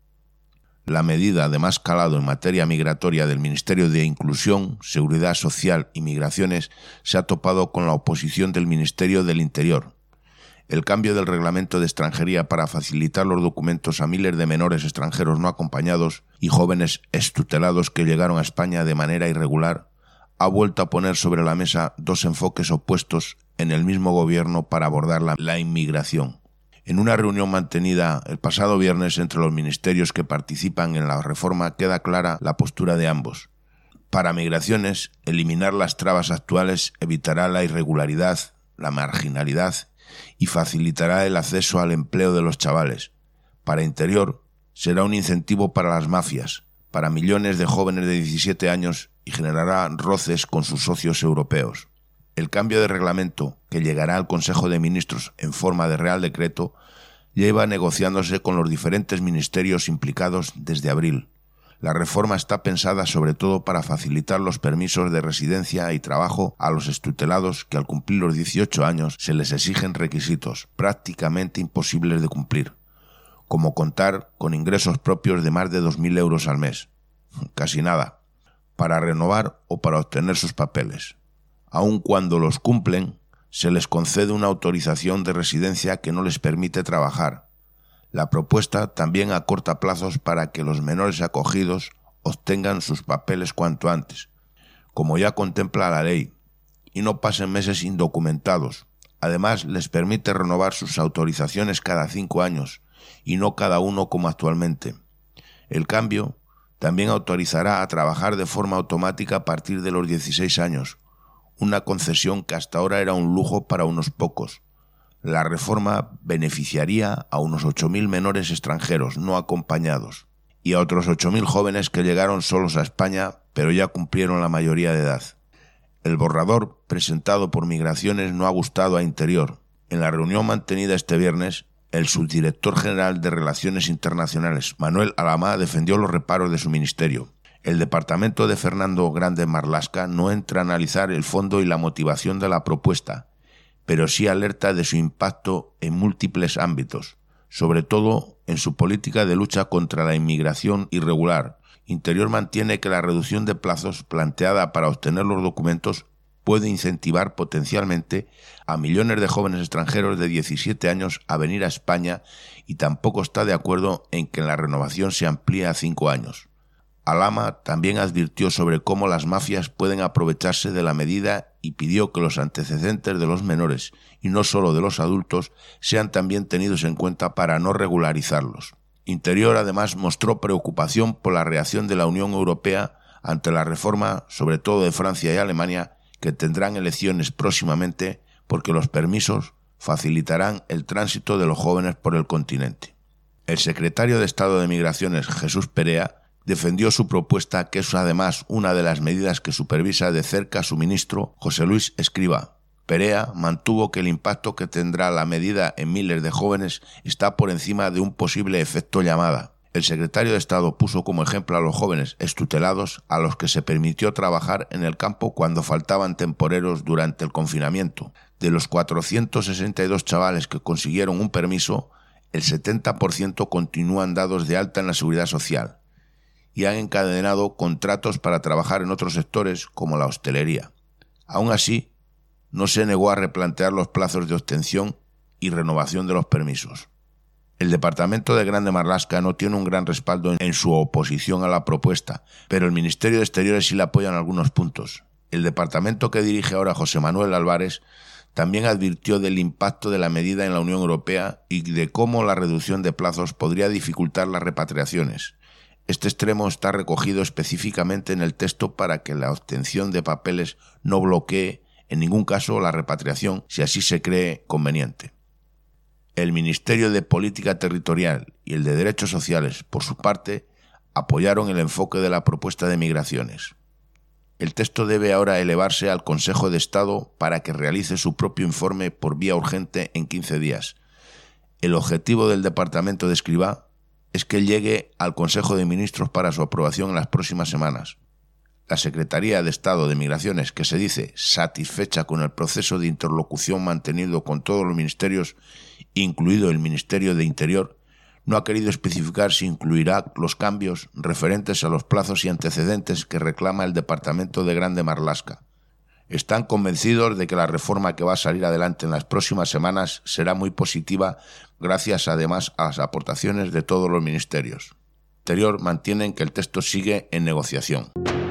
La medida de más calado en materia migratoria del Ministerio de Inclusión, Seguridad Social y Migraciones se ha topado con la oposición del Ministerio del Interior. El cambio del reglamento de extranjería para facilitar los documentos a miles de menores extranjeros no acompañados y jóvenes extutelados que llegaron a España de manera irregular ha vuelto a poner sobre la mesa dos enfoques opuestos en el mismo gobierno para abordar la inmigración. En una reunión mantenida el pasado viernes entre los ministerios que participan en la reforma queda clara la postura de ambos. Para migraciones, eliminar las trabas actuales evitará la irregularidad, la marginalidad y facilitará el acceso al empleo de los chavales. Para Interior, será un incentivo para las mafias, para millones de jóvenes de 17 años y generará roces con sus socios europeos. El cambio de reglamento, que llegará al Consejo de Ministros en forma de Real Decreto, lleva negociándose con los diferentes ministerios implicados desde abril. La reforma está pensada sobre todo para facilitar los permisos de residencia y trabajo a los extutelados que al cumplir los 18 años se les exigen requisitos prácticamente imposibles de cumplir, como contar con ingresos propios de más de 2.000 euros al mes, casi nada, para renovar o para obtener sus papeles. Aun cuando los cumplen, se les concede una autorización de residencia que no les permite trabajar. La propuesta también acorta plazos para que los menores acogidos obtengan sus papeles cuanto antes, como ya contempla la ley, y no pasen meses indocumentados. Además, les permite renovar sus autorizaciones cada 5 años, y no cada uno como actualmente. El cambio también autorizará a trabajar de forma automática a partir de los 16 años, una concesión que hasta ahora era un lujo para unos pocos. La reforma beneficiaría a unos 8.000 menores extranjeros no acompañados y a otros 8.000 jóvenes que llegaron solos a España pero ya cumplieron la mayoría de edad. El borrador presentado por Migraciones no ha gustado a Interior. En la reunión mantenida este viernes, el subdirector general de Relaciones Internacionales, Manuel Alamá, defendió los reparos de su ministerio. El departamento de Fernando Grande Marlaska no entra a analizar el fondo y la motivación de la propuesta, pero sí alerta de su impacto en múltiples ámbitos, sobre todo en su política de lucha contra la inmigración irregular. Interior mantiene que la reducción de plazos planteada para obtener los documentos puede incentivar potencialmente a millones de jóvenes extranjeros de 17 años a venir a España y tampoco está de acuerdo en que la renovación se amplíe a 5 años. Alama también advirtió sobre cómo las mafias pueden aprovecharse de la medida y pidió que los antecedentes de los menores, y no solo de los adultos, sean también tenidos en cuenta para no regularizarlos. Interior además mostró preocupación por la reacción de la Unión Europea ante la reforma, sobre todo de Francia y Alemania, que tendrán elecciones próximamente porque los permisos facilitarán el tránsito de los jóvenes por el continente. El secretario de Estado de Migraciones, Jesús Perea, defendió su propuesta, que es además una de las medidas que supervisa de cerca su ministro, José Luis Escrivá. Perea mantuvo que el impacto que tendrá la medida en miles de jóvenes está por encima de un posible efecto llamada. El secretario de Estado puso como ejemplo a los jóvenes extutelados a los que se permitió trabajar en el campo cuando faltaban temporeros durante el confinamiento. De los 462 chavales que consiguieron un permiso, el 70% continúan dados de alta en la Seguridad Social y han encadenado contratos para trabajar en otros sectores como la hostelería. Aún así, no se negó a replantear los plazos de obtención y renovación de los permisos. El departamento de Grande Marlaska no tiene un gran respaldo en su oposición a la propuesta, pero el Ministerio de Exteriores sí la apoya en algunos puntos. El departamento que dirige ahora José Manuel Álvarez también advirtió del impacto de la medida en la Unión Europea y de cómo la reducción de plazos podría dificultar las repatriaciones. Este extremo está recogido específicamente en el texto para que la obtención de papeles no bloquee en ningún caso la repatriación si así se cree conveniente. El Ministerio de Política Territorial y el de Derechos Sociales, por su parte, apoyaron el enfoque de la propuesta de migraciones. El texto debe ahora elevarse al Consejo de Estado para que realice su propio informe por vía urgente en 15 días. El objetivo del Departamento de Escrivá es que llegue al Consejo de Ministros para su aprobación en las próximas semanas. La Secretaría de Estado de Migraciones, que se dice satisfecha con el proceso de interlocución mantenido con todos los ministerios, incluido el Ministerio de Interior, no ha querido especificar si incluirá los cambios referentes a los plazos y antecedentes que reclama el Departamento de Grande Marlaska. Están convencidos de que la reforma que va a salir adelante en las próximas semanas será muy positiva, gracias además a las aportaciones de todos los ministerios. Interior mantienen que el texto sigue en negociación.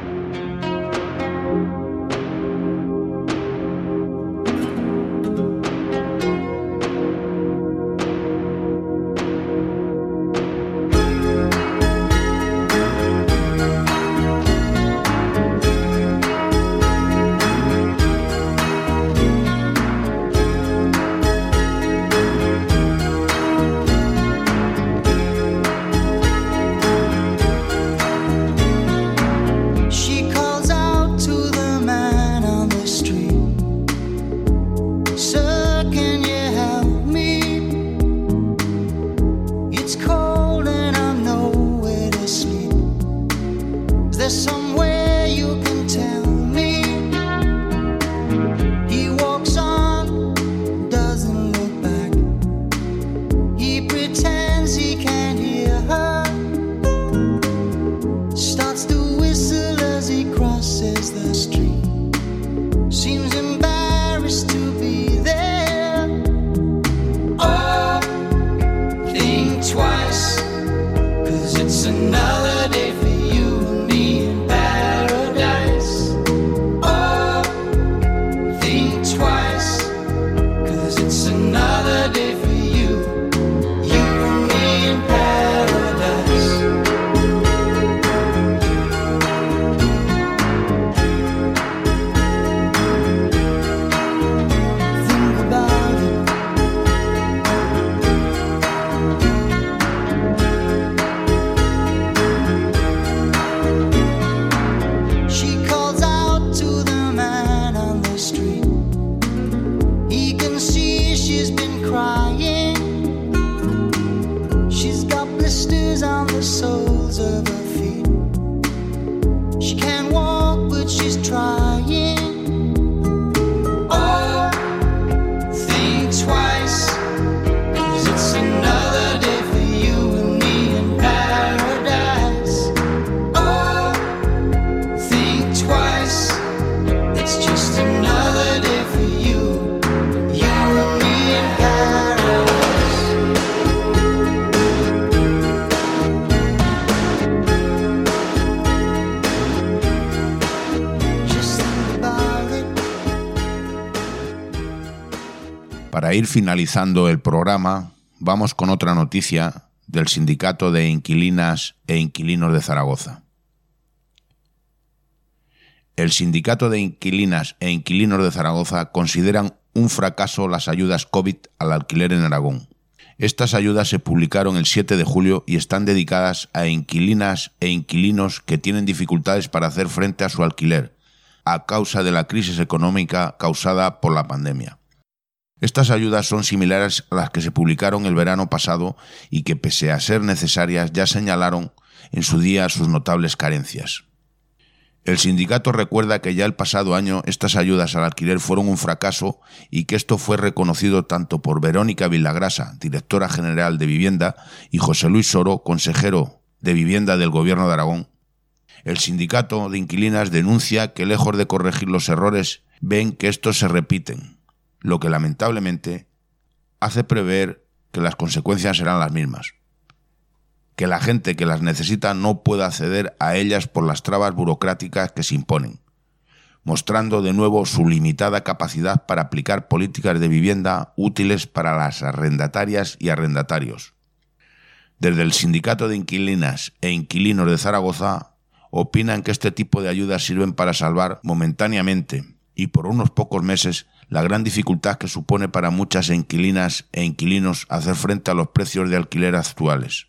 Para ir finalizando el programa, vamos con otra noticia del Sindicato de Inquilinas e Inquilinos de Zaragoza. El Sindicato de Inquilinas e Inquilinos de Zaragoza consideran un fracaso las ayudas COVID al alquiler en Aragón. Estas ayudas se publicaron el 7 de julio y están dedicadas a inquilinas e inquilinos que tienen dificultades para hacer frente a su alquiler, a causa de la crisis económica causada por la pandemia. Estas ayudas son similares a las que se publicaron el verano pasado y que, pese a ser necesarias, ya señalaron en su día sus notables carencias. El sindicato recuerda que ya el pasado año estas ayudas al alquiler fueron un fracaso y que esto fue reconocido tanto por Verónica Villagrasa, directora general de Vivienda, y José Luis Soro, consejero de Vivienda del Gobierno de Aragón. El sindicato de inquilinas denuncia que, lejos de corregir los errores, ven que estos se repiten, lo que lamentablemente hace prever que las consecuencias serán las mismas. Que la gente que las necesita no pueda acceder a ellas por las trabas burocráticas que se imponen, mostrando de nuevo su limitada capacidad para aplicar políticas de vivienda útiles para las arrendatarias y arrendatarios. Desde el Sindicato de Inquilinas e Inquilinos de Zaragoza opinan que este tipo de ayudas sirven para salvar momentáneamente y por unos pocos meses la gran dificultad que supone para muchas inquilinas e inquilinos hacer frente a los precios de alquiler actuales.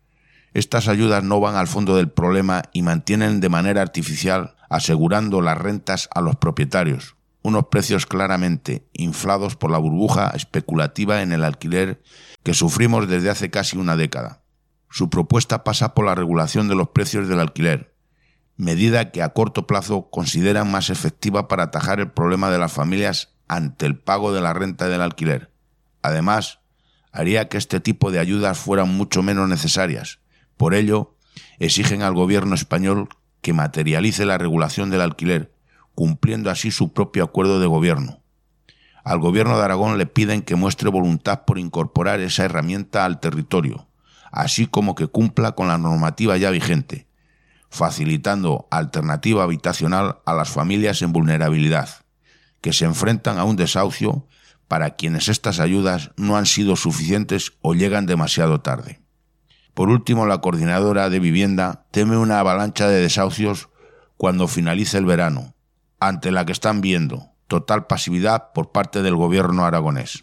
Estas ayudas no van al fondo del problema y mantienen de manera artificial asegurando las rentas a los propietarios, unos precios claramente inflados por la burbuja especulativa en el alquiler que sufrimos desde hace casi una década. Su propuesta pasa por la regulación de los precios del alquiler, medida que a corto plazo consideran más efectiva para atajar el problema de las familias ante el pago de la renta del alquiler. Además, haría que este tipo de ayudas fueran mucho menos necesarias. Por ello, exigen al gobierno español que materialice la regulación del alquiler, cumpliendo así su propio acuerdo de gobierno. Al gobierno de Aragón le piden que muestre voluntad por incorporar esa herramienta al territorio, así como que cumpla con la normativa ya vigente, facilitando alternativa habitacional a las familias en vulnerabilidad, que se enfrentan a un desahucio para quienes estas ayudas no han sido suficientes o llegan demasiado tarde. Por último, la coordinadora de vivienda teme una avalancha de desahucios cuando finalice el verano, ante la que están viendo total pasividad por parte del gobierno aragonés.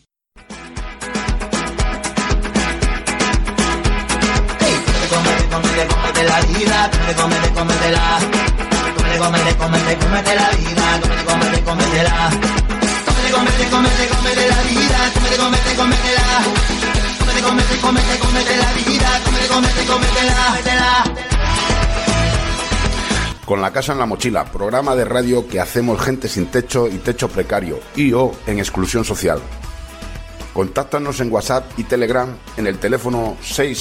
Cómete la vida, cómetela. Cómete la vida, cómetela. Cómete la vida, cómetela. Cómete la vida, cómetela. Con la casa en la mochila, programa de radio que hacemos gente sin techo y techo precario y o en exclusión social. Contáctanos en WhatsApp y Telegram en el teléfono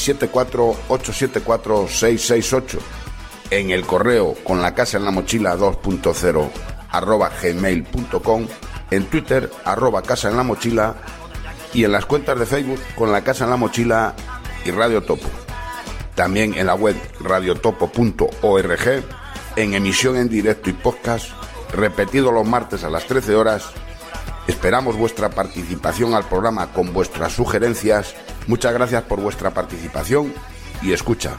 674-874-668, en el correo con la casa en la mochila 2.0 @gmail.com, en Twitter @casa en la mochila y en las cuentas de Facebook con la casa en la mochila y Radio Topo. También en la web radiotopo.org, en emisión en directo y podcast, repetido los martes a las 13 horas. Esperamos vuestra participación al programa con vuestras sugerencias. Muchas gracias por vuestra participación y escucha.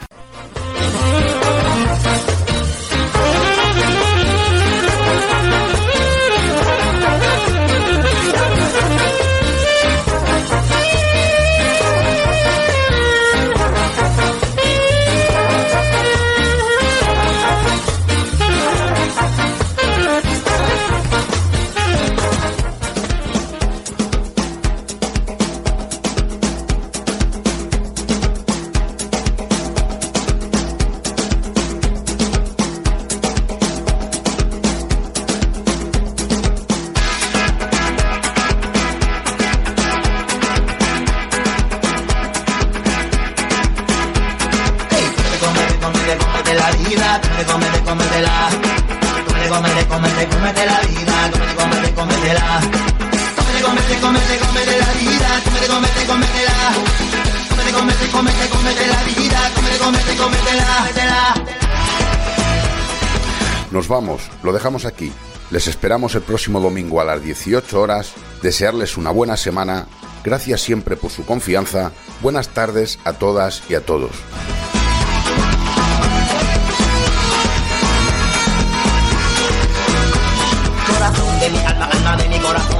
Nos vamos, lo dejamos aquí. Les esperamos el próximo domingo a las 18 horas. Desearles una buena semana. Gracias siempre por su confianza. Buenas tardes a todas y a todos. Corazón de mi alma, alma de mi corazón.